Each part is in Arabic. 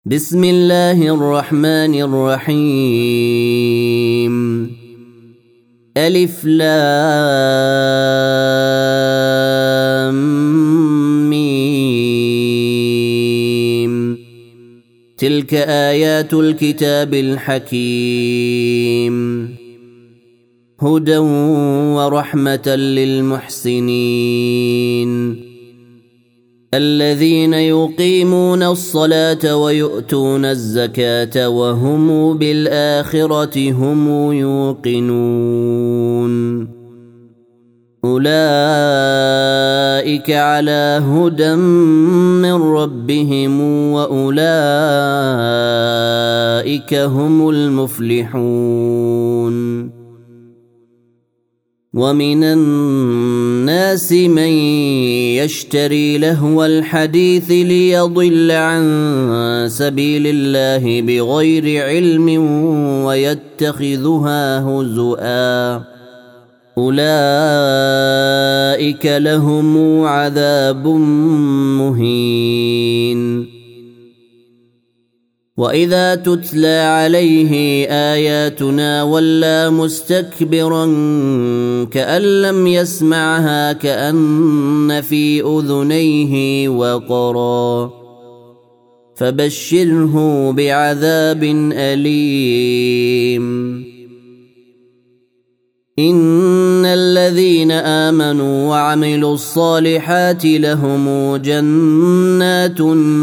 بسم الله الرحمن الرحيم. ألف لام ميم. تلك آيات الكتاب الحكيم هدى ورحمة للمحسنين الذين يقيمون الصلاة ويؤتون الزكاة وهم بالآخرة هم يوقنون أولئك على هدى من ربهم وأولئك هم المفلحون. ومن الناس من يشتري لهو الحديث ليضل عن سبيل الله بغير علم ويتخذها هزؤا أولئك لهم عذاب مهين. وإذا تتلى عليه آياتنا ولى مستكبرا كأن لم يسمعها كأن في أذنيه وقرا فبشره بعذاب أليم. إن الذين آمنوا وعملوا الصالحات لهم جنات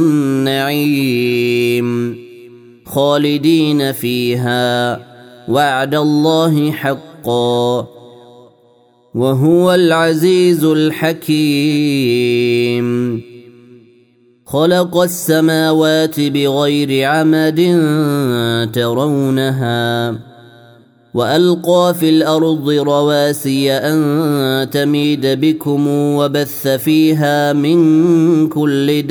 النعيم خالدين فيها وعد الله حقا وهو العزيز الحكيم. خلق السماوات بغير عمد ترونها وألقى في الأرض رواسي أن تميد بكم وبث فيها من كل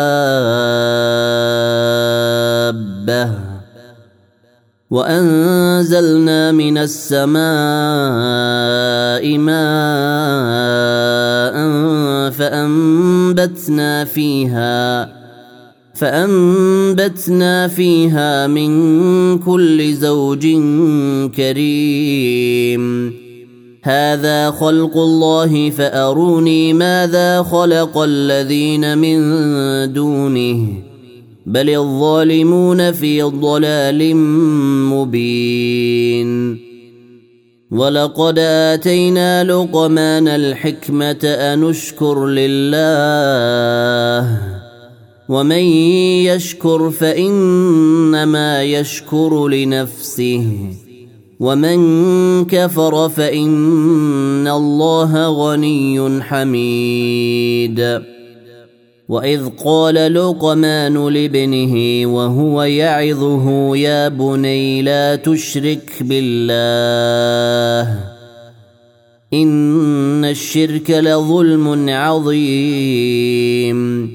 دابة وأنزلنا من السماء ماء فأنبتنا فيها من كل زوج كريم. هذا خلق الله فأروني ماذا خلق الذين من دونه بل الظالمون في ضلال مبين. ولقد آتينا لقمان الحكمة أن اشكر لله ومن يشكر فإنما يشكر لنفسه ومن كفر فإن الله غني حميد. وإذ قال لقمان لابنه وهو يعظه يا بني لا تشرك بالله إن الشرك لظلم عظيم.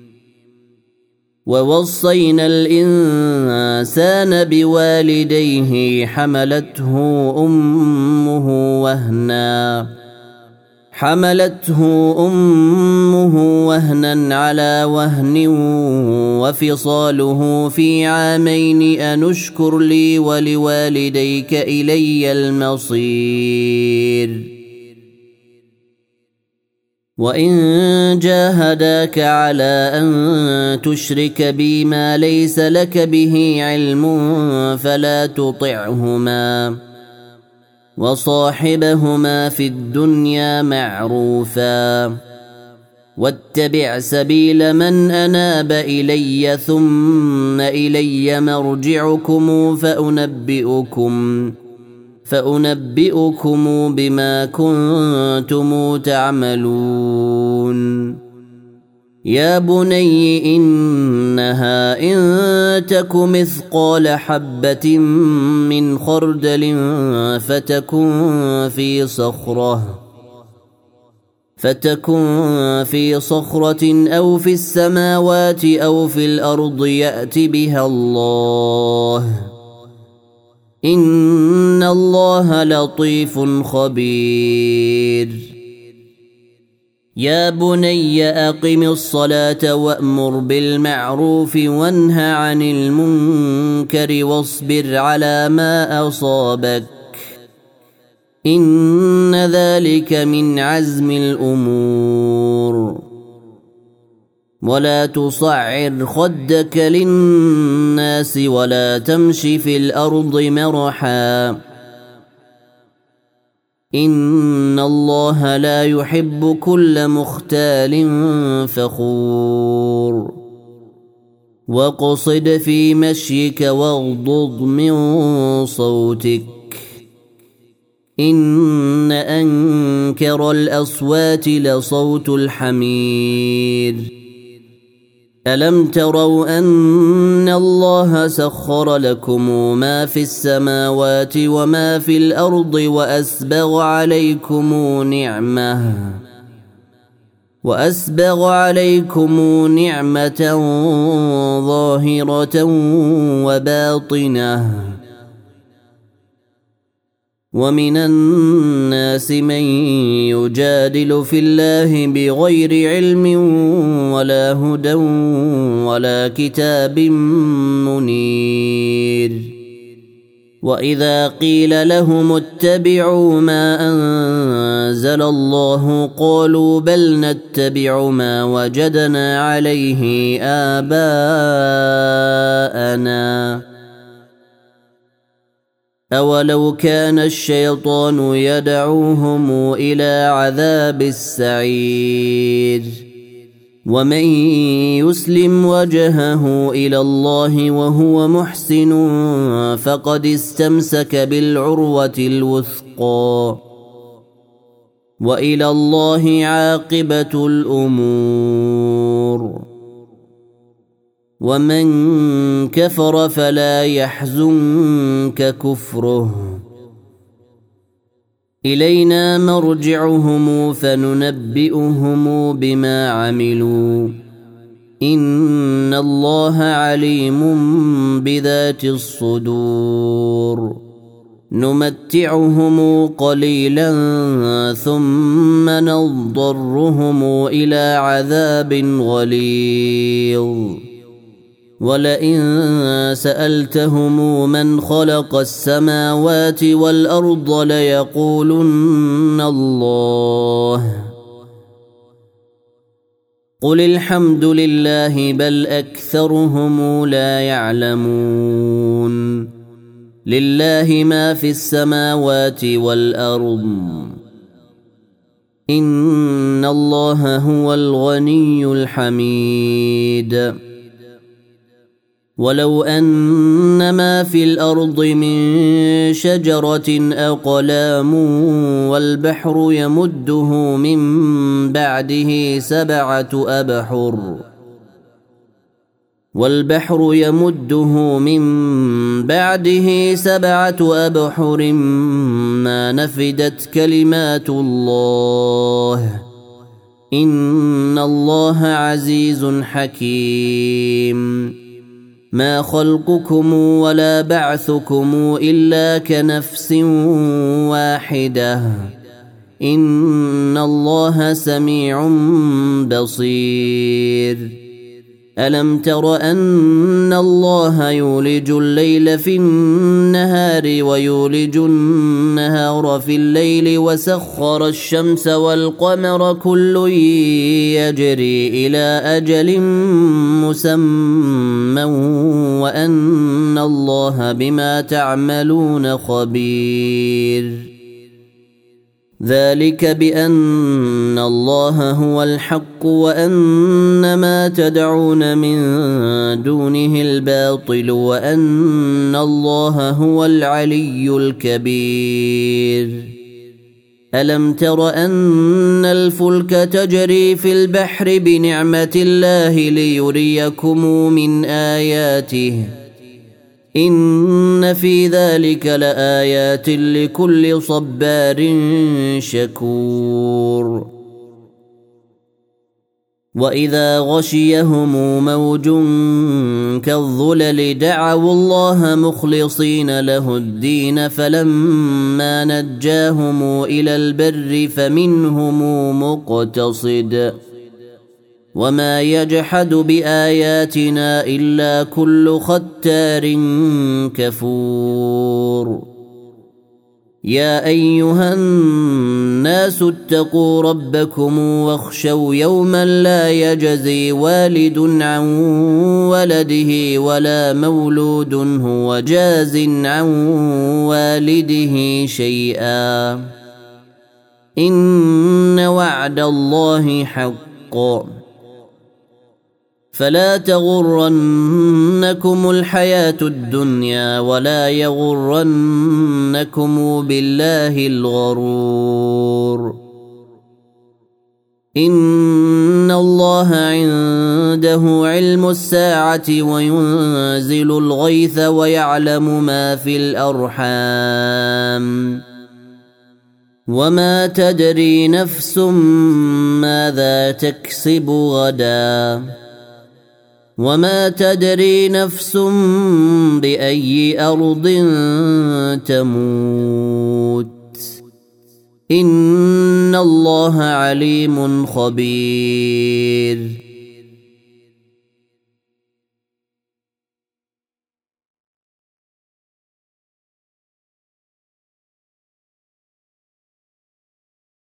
ووصينا الإنسان بوالديه حملته أمه وهنا على وهن وفصاله في عامين أن اشكر لي ولوالديك إلي المصير. وإن جاهداك على أن تشرك بي ما ليس لك به علم فلا تطعهما وصاحبهما في الدنيا معروفا واتبع سبيل من أناب إلي ثم إلي مرجعكم فأنبئكم بما كنتم تعملون. يا بني إنها إن تك مثقال حبة من خردل فتكن في صخرة أو في السماوات أو في الأرض يأت بها الله إن الله لطيف خبير. يا بني أقم الصلاة وأمر بالمعروف وانه عن المنكر واصبر على ما أصابك إن ذلك من عزم الأمور ولا تصعر خدك للناس ولا تمش في الأرض مرحا إن الله لا يحب كل مختال فخور واقصد في مشيك واغضض من صوتك إن أنكر الأصوات لصوت الحمير ألم تروا أن الله سخر لكم ما في السماوات وما في الأرض وأسبغ عليكم نعمة ظاهرة وباطنة ومن الناس من يجادل في الله بغير علم ولا هدى ولا كتاب منير وإذا قيل لهم اتبعوا ما أنزل الله قالوا بل نتبع ما وجدنا عليه آباءنا أولو كان الشيطان يدعوهم إلى عذاب السعير ومن يسلم وجهه إلى الله وهو محسن فقد استمسك بالعروة الوثقى وإلى الله عاقبة الأمور ومن كفر فلا يحزنك كفره إلينا مرجعهم فننبئهم بما عملوا إن الله عليم بذات الصدور نمتعهم قليلا ثم نضطرهم إلى عذاب غليظ ولئن سألتهم من خلق السماوات والأرض ليقولن الله قل الحمد لله بل أكثرهم لا يعلمون لله ما في السماوات والأرض إن الله هو الغني الحميد ولو أن ما في الأرض من شجرة أقلام والبحر يمده من بعده سبعة أبحر ما نفدت كلمات الله إن الله عزيز حكيم ما خلقكم ولا بعثكم إلا كنفس واحدة إن الله سميع بصير ألم تر أن الله يولج الليل في النهار ويولج النهار في الليل وسخر الشمس والقمر كل يجري إلى أجل مسمى وأن الله بما تعملون خبير ذلك بأن الله هو الحق وأن ما تدعون من دونه الباطل وأن الله هو العلي الكبير ألم تر أن الفلك تجري في البحر بنعمة الله ليريكم من آياته إن في ذلك لآيات لكل صبار شكور وإذا غشيهم موج كالظلل دعوا الله مخلصين له الدين فلما نجاهم إلى البر فمنهم مقتصد وما يجحد بآياتنا إلا كل ختار كفور يا أيها الناس اتقوا ربكم واخشوا يوما لا يجزي والد عن ولده ولا مولود هو جاز عن والده شيئا إن وعد الله حق فلا تغرنكم الحياة الدنيا ولا يغرنكم بالله الغرور إن الله عنده علم الساعة وينزل الغيث ويعلم ما في الأرحام وما تدري نفس ماذا تكسب غدا وما تدري نفس بأي أرض تموت إن الله عليم خبير